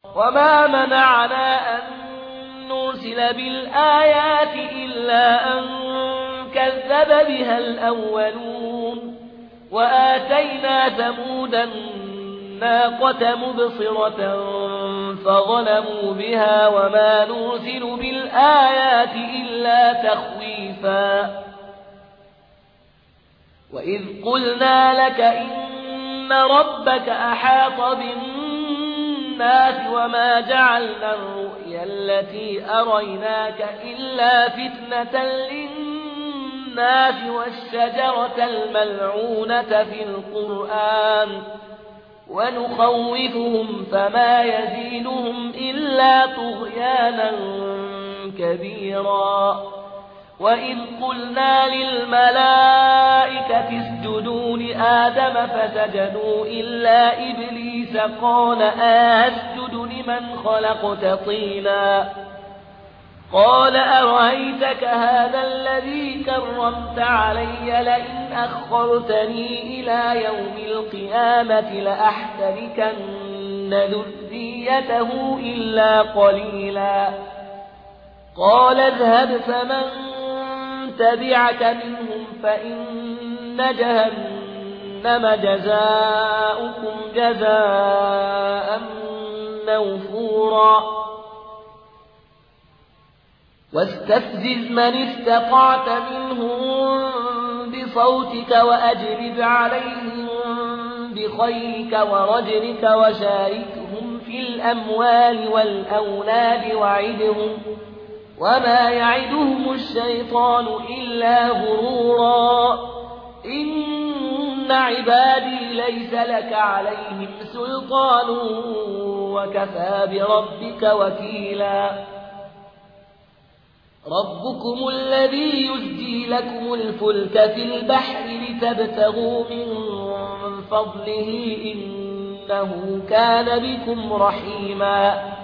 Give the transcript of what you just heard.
وما منعنا أن نرسل بالآيات إلا أن كذب بها الأولون وآتينا ثمود الناقة مبصرة فظلموا بها وما نرسل بالآيات إلا تخويفا وإذ قلنا لك إن ربك أحاط بالناس وما جعلنا الرؤيا التي أريناك إلا فتنة للناس والشجرة الملعونة في القرآن ونخوفهم فما يزيدهم إلا طغيانا كبيرا وإذ قلنا للملائكة اسجدوا لآدم فسجدوا إلا إبليس قال أسجد لمن خلقت طينا قال أرأيتك هذا الذي كرمت علي لئن أخرتني إلى يوم القيامة لأحتركن ذريته إلا قليلا قال اذهب فمن تبعك منهم فإن جهنم جزاؤكم جزاء موفورا واستفزز من استطعت منهم بصوتك وأجلب عليهم بخيلك ورجلك وشاركهم في الأموال والأولاد وعدهم وما يعدهم الشيطان إلا غرورا إن عبادي ليس لك عليهم سلطان وكفى بربك وكيلا ربكم الذي يزجي لكم الفلك في البحر لتبتغوا من فضله إنه كان بكم رحيما